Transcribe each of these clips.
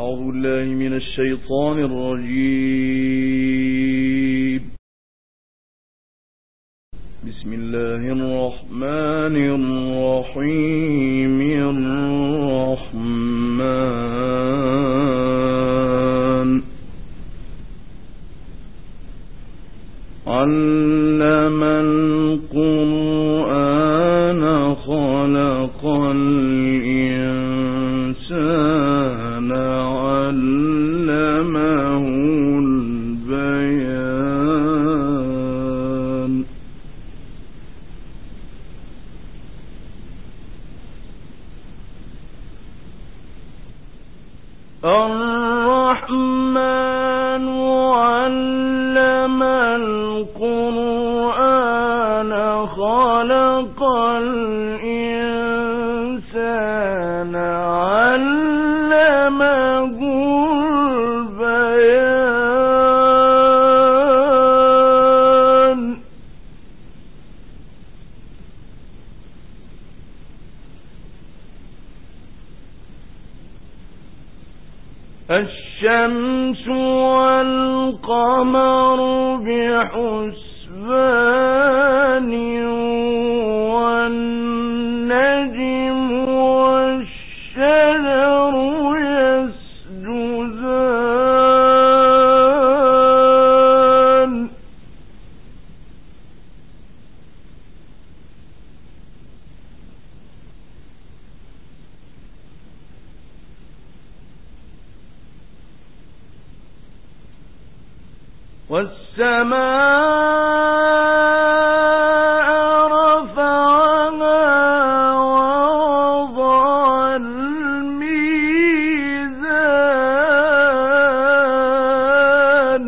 أعوذ بالله من الشيطان الرجيم. بسم الله الرحمن الرحيم. الرحمن علم القرآن خلق الإنسان علمه البيان. الرحمن علم القرآن خلق الإنسان علمه البيان. الشمس والقمر بحسبان والنجم والشجر يسجدان. والسماء رفعها ووضع الميزان.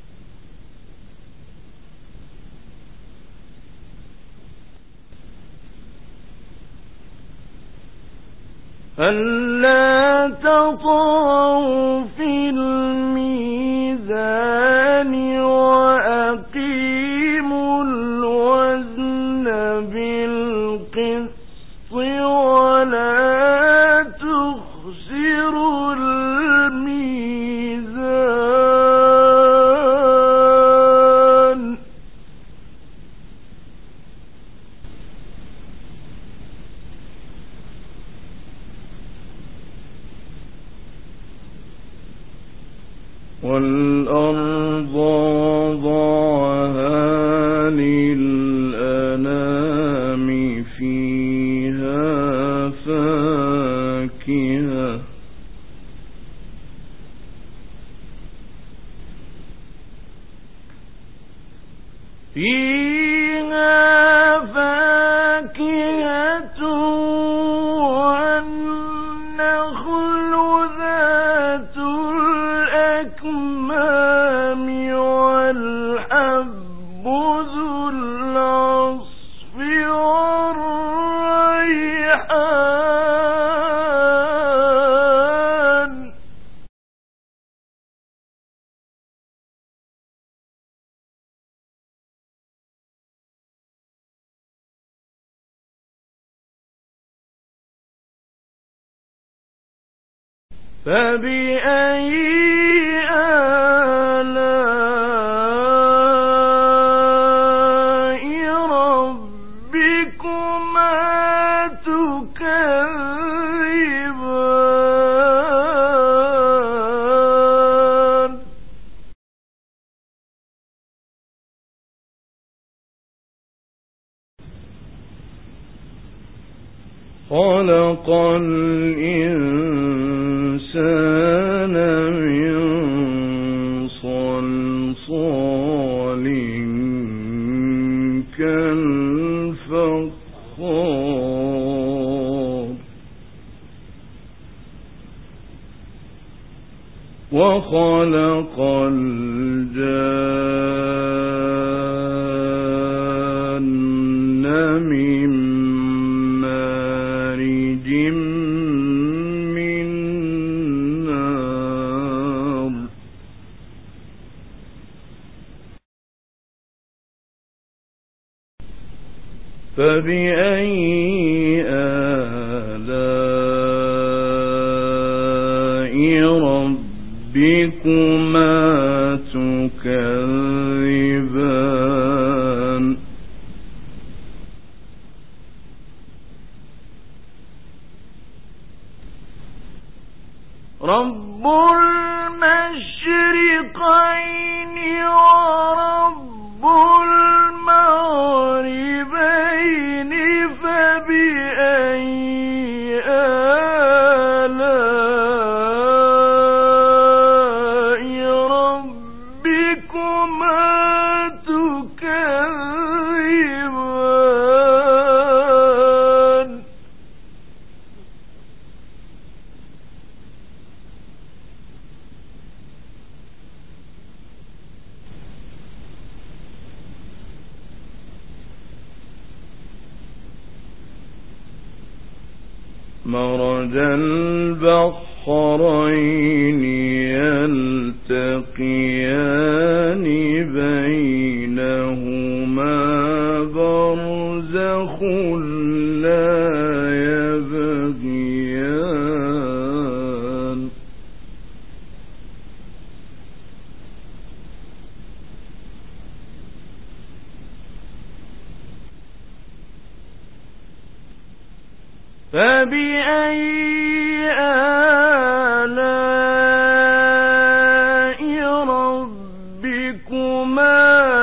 ألا تطغوا في الميزان وأقيموا الوزن بالقسط ولا تخسروا الميزان. والأرض وضعها للأنام فيها فاكهة والنخل ذات الأكمام والحب ذو العصف والريحان. فبأي آلاء ربكما تكذبان. خلق الإنسان من صلصال كالفخار. وخلق الجان من مارج من نار. فبأي آلاء ربكما تكذبان رب المشرقين ورب المغربين فبأي آلاء ربكما تكذبان مرج البحرين يلتقيان بينهما برزخ لا يبغيان فبأي آلاء ربكما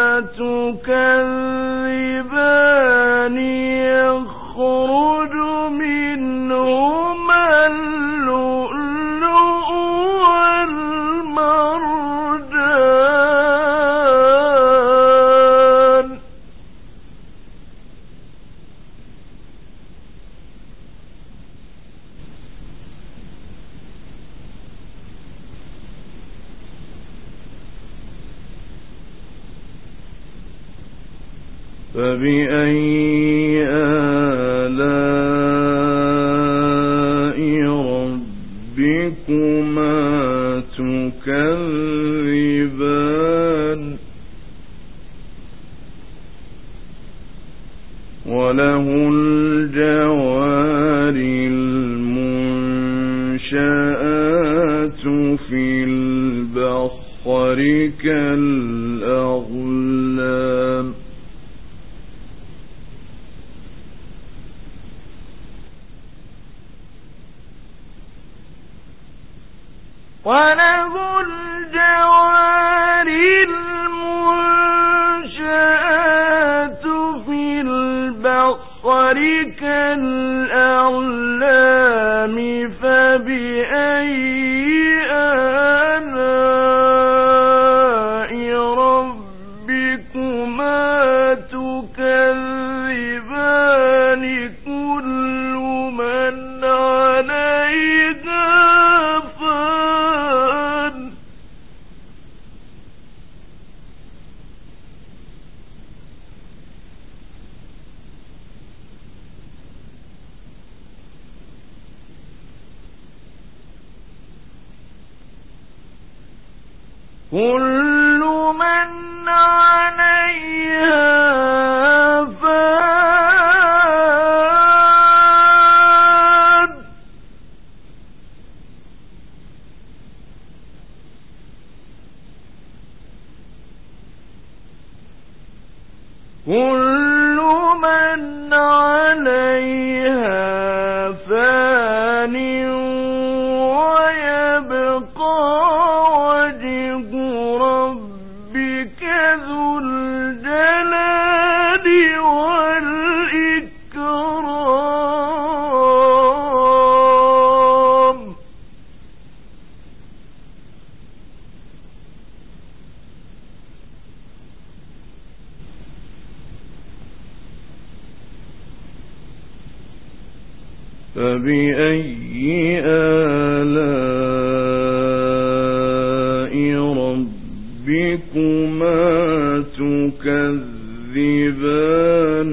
تكذبان يخرج منهما اللؤلؤ والمرجان فبأي آلاء ربكما تكذبان وله الجوار المنشآت في البحر كالأعلام وله الجوار المنشآت في البحر كالأعلام فبأي آلاء ربكما تكذبان كل من عليها فان كل من عليها فان كل من عليها فان ويبقى وجه ربك ذو الجلال والإكرام فبأي آلاء ربكما تكذبان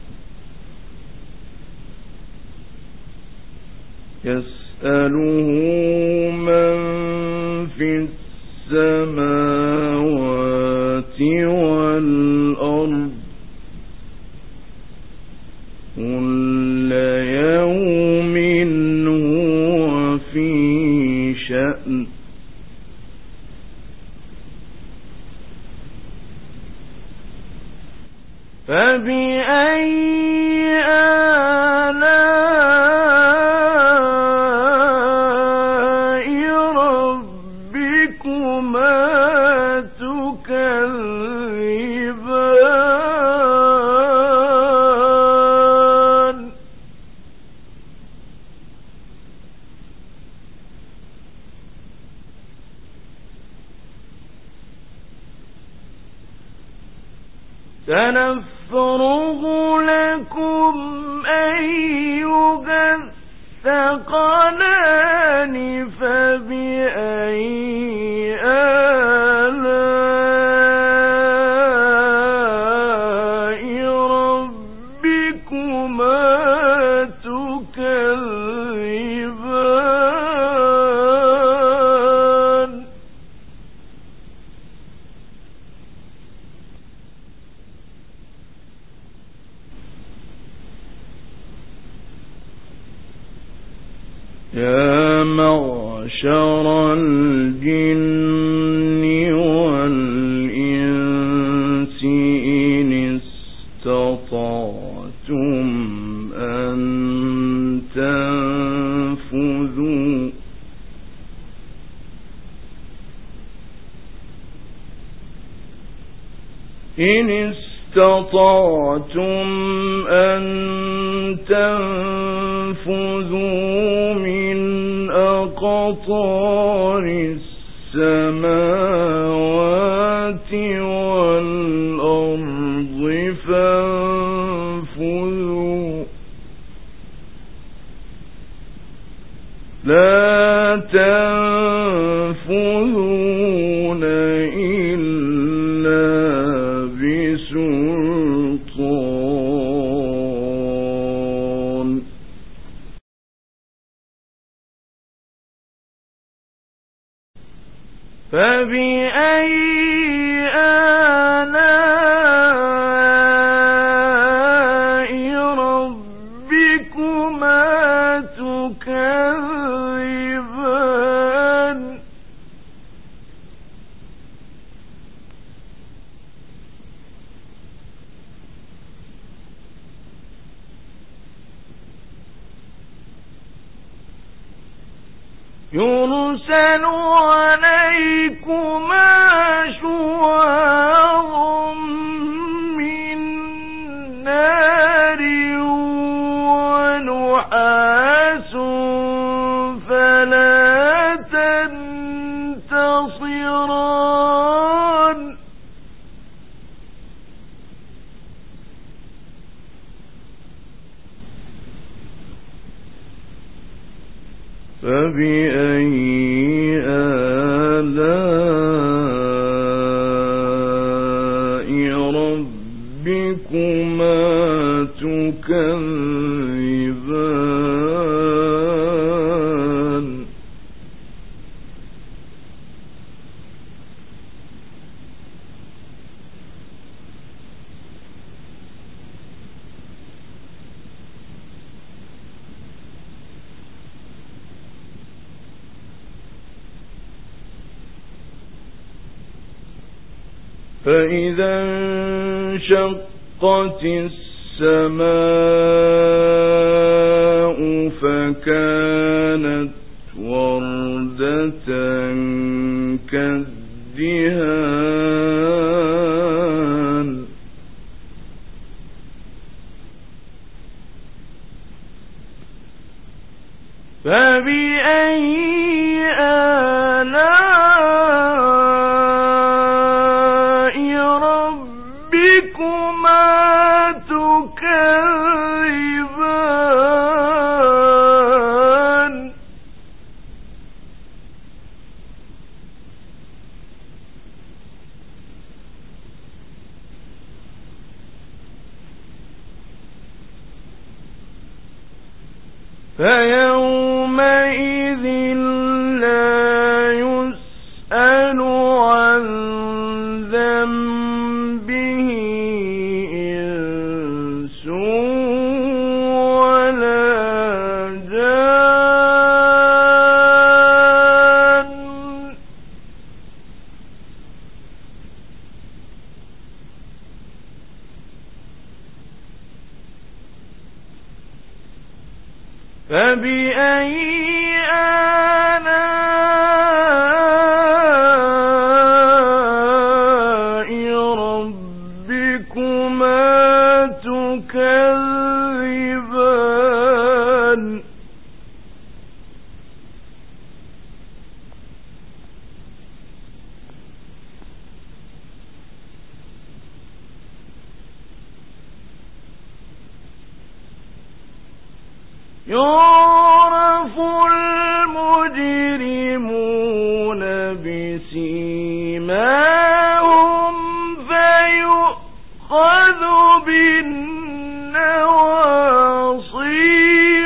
يسأله من في السماوات والأرض كل يوم هو في شأن فبأي آلاء ربكما تكذبان سنفرغ لكم أيها الثقلان فبأي آلاء ربكما تكذبان يا معشر الجن والإنس إن استطعتم أن تنفذوا من أقطار السماوات والأرض فانفذوا لا تنفذون إلا بسلطان فبأي آلاء ربكما تكذبان يرسل عليكما شواظ من نار ونحاس فلا تنتصران فبأي آلاء ربكما تكذبان فإذا انشقت السماء فكانت وردة كالدهان فبأي آلاء ربكما تكذبان فيومئذ لا يسأل عن ذنبه إنس ولا جان فبأي آلاء ربكما تكذبان يعرف المجرمون بسيماهم فيؤخذ بالنواصي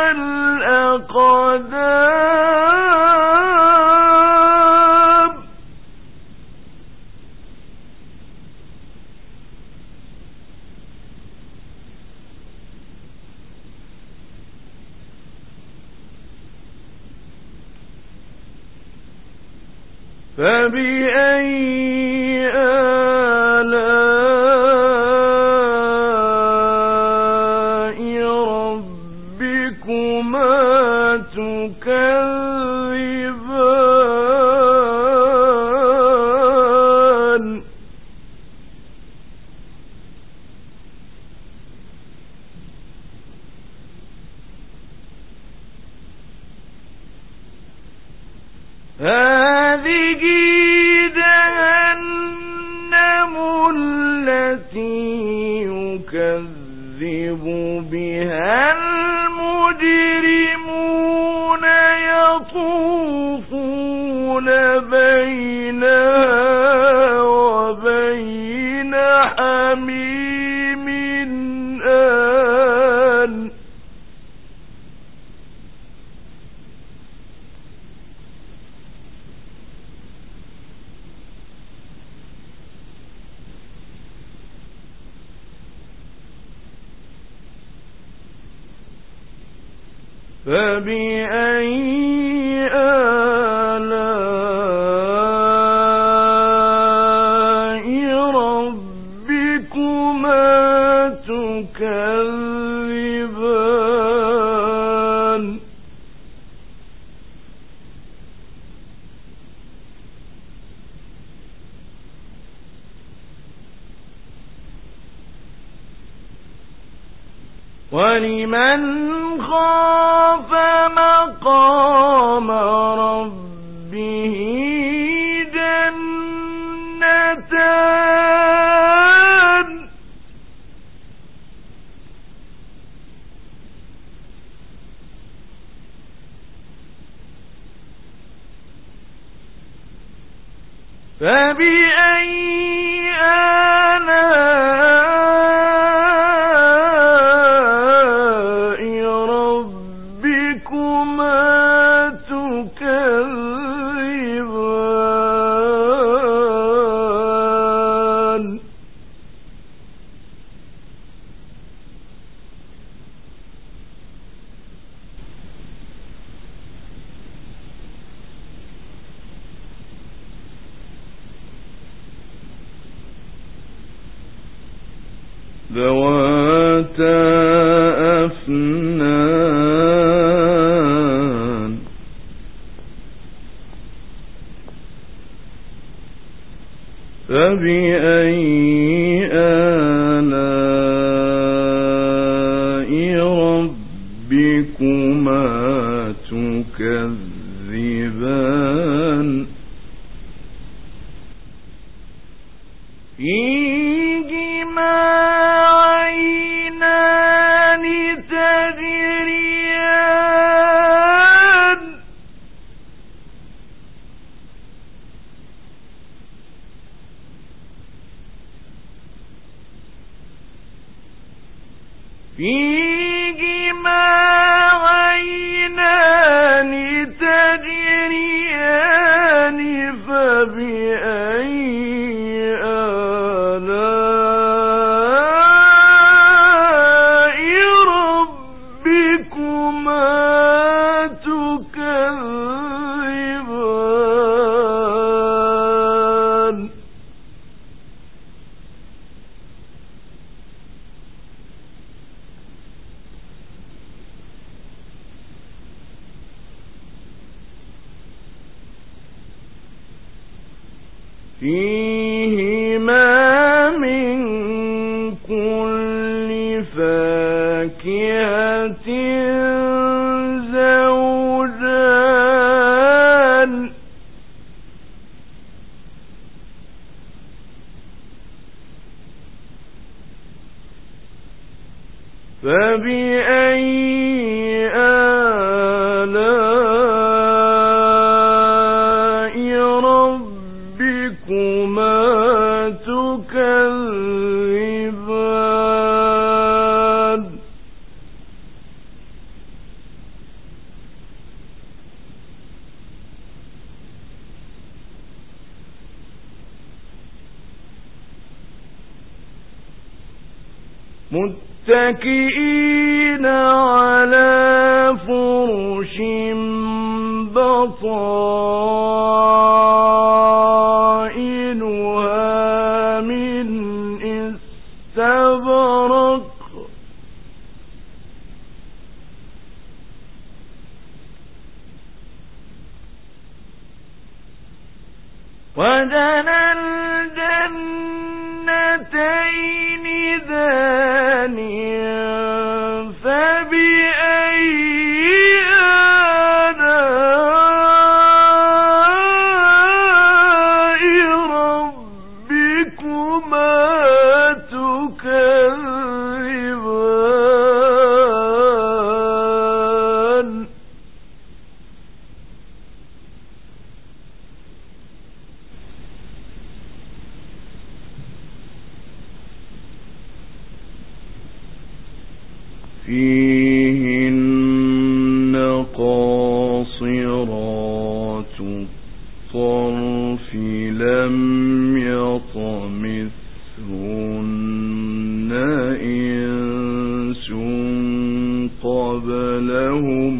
والأقدام فبأي آلاء ربكما تكذبان هذه جهنم التي يكذب بها المجرمون يطوفون بينها وبين حميم آن فبأي آلاء ربكما تكذبان ولمن خاف مقام ربه جنتان فبأي آلاء ربكما تكذبان ذواتا أفنان فبأي آلاء ربكما تكذبان فيهما عينان تجريان فيهما عينان تجريان فبأي آلاء ربكما تكذبان فيهما من كل فاكهة زوجان فبأي آلاء ربكما تكذبان متكئين على فرش بطائنها من استبرق ودنا الجنتين دان فبأي آلاء ربكما تكذبان فيهن قاصرات الطرف لم يطمثهن إنس قبلهم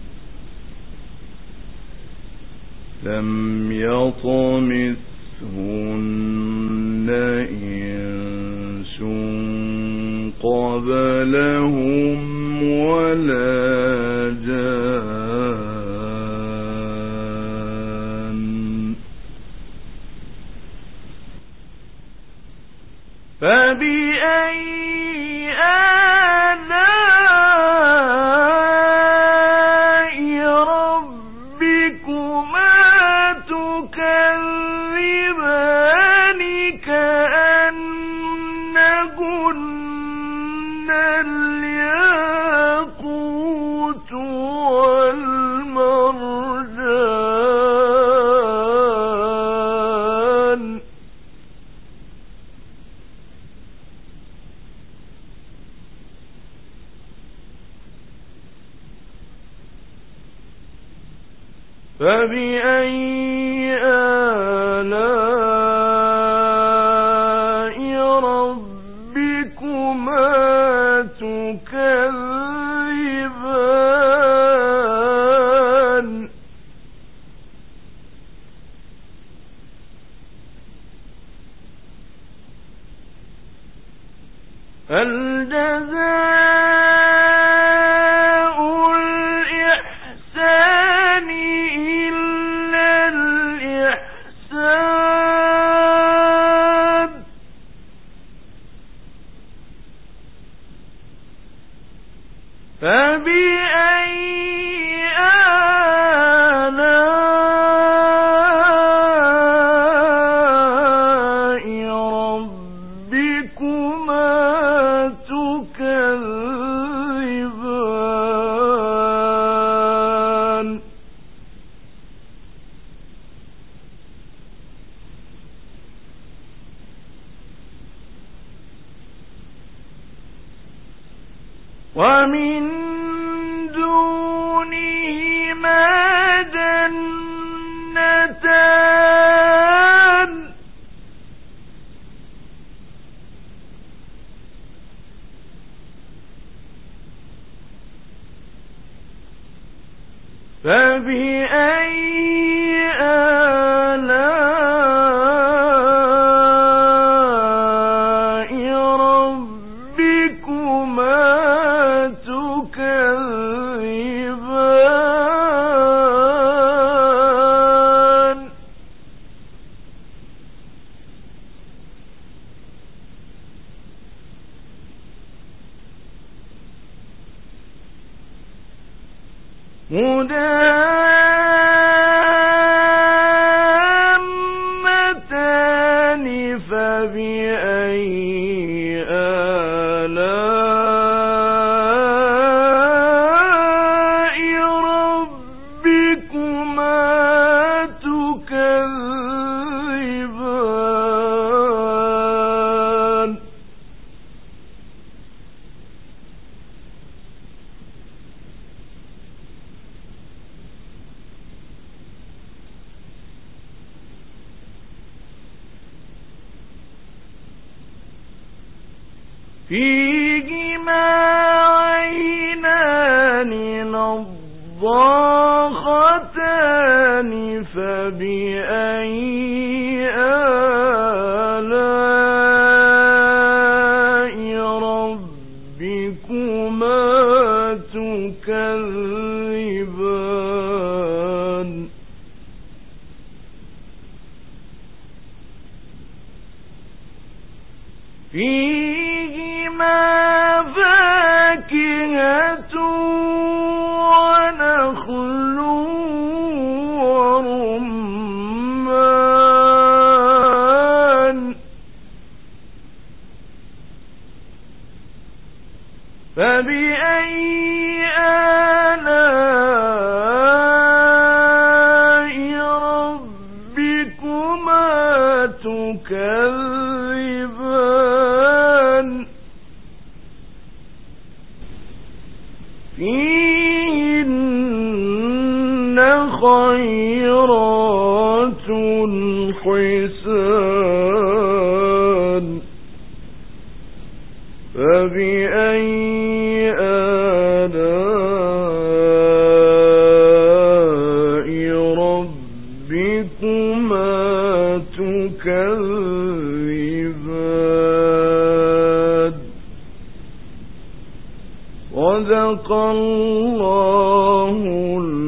ولا جان فبأي آلاء ربكما تكذبان كأنهن الياقوت والمرجان فبأي آلاء ربكما تكذبان هل جزاء الإحسان إلا الإحسان فبأي آلاء ربكما تكذبان ومن دونهما جنتان فبأي آلاء ربكما تكذبان مدهامتان فبأي آلاء ربكما تكذبان فيهما عينان نضاختان فبأي آلاء ربكما تكذبان فيهما فاكهة ونخل ورمان فبأي آلاء ربكما تكذبان فيهن خيرات حسان فبأي آلاء ربكما تكذبان صدق الله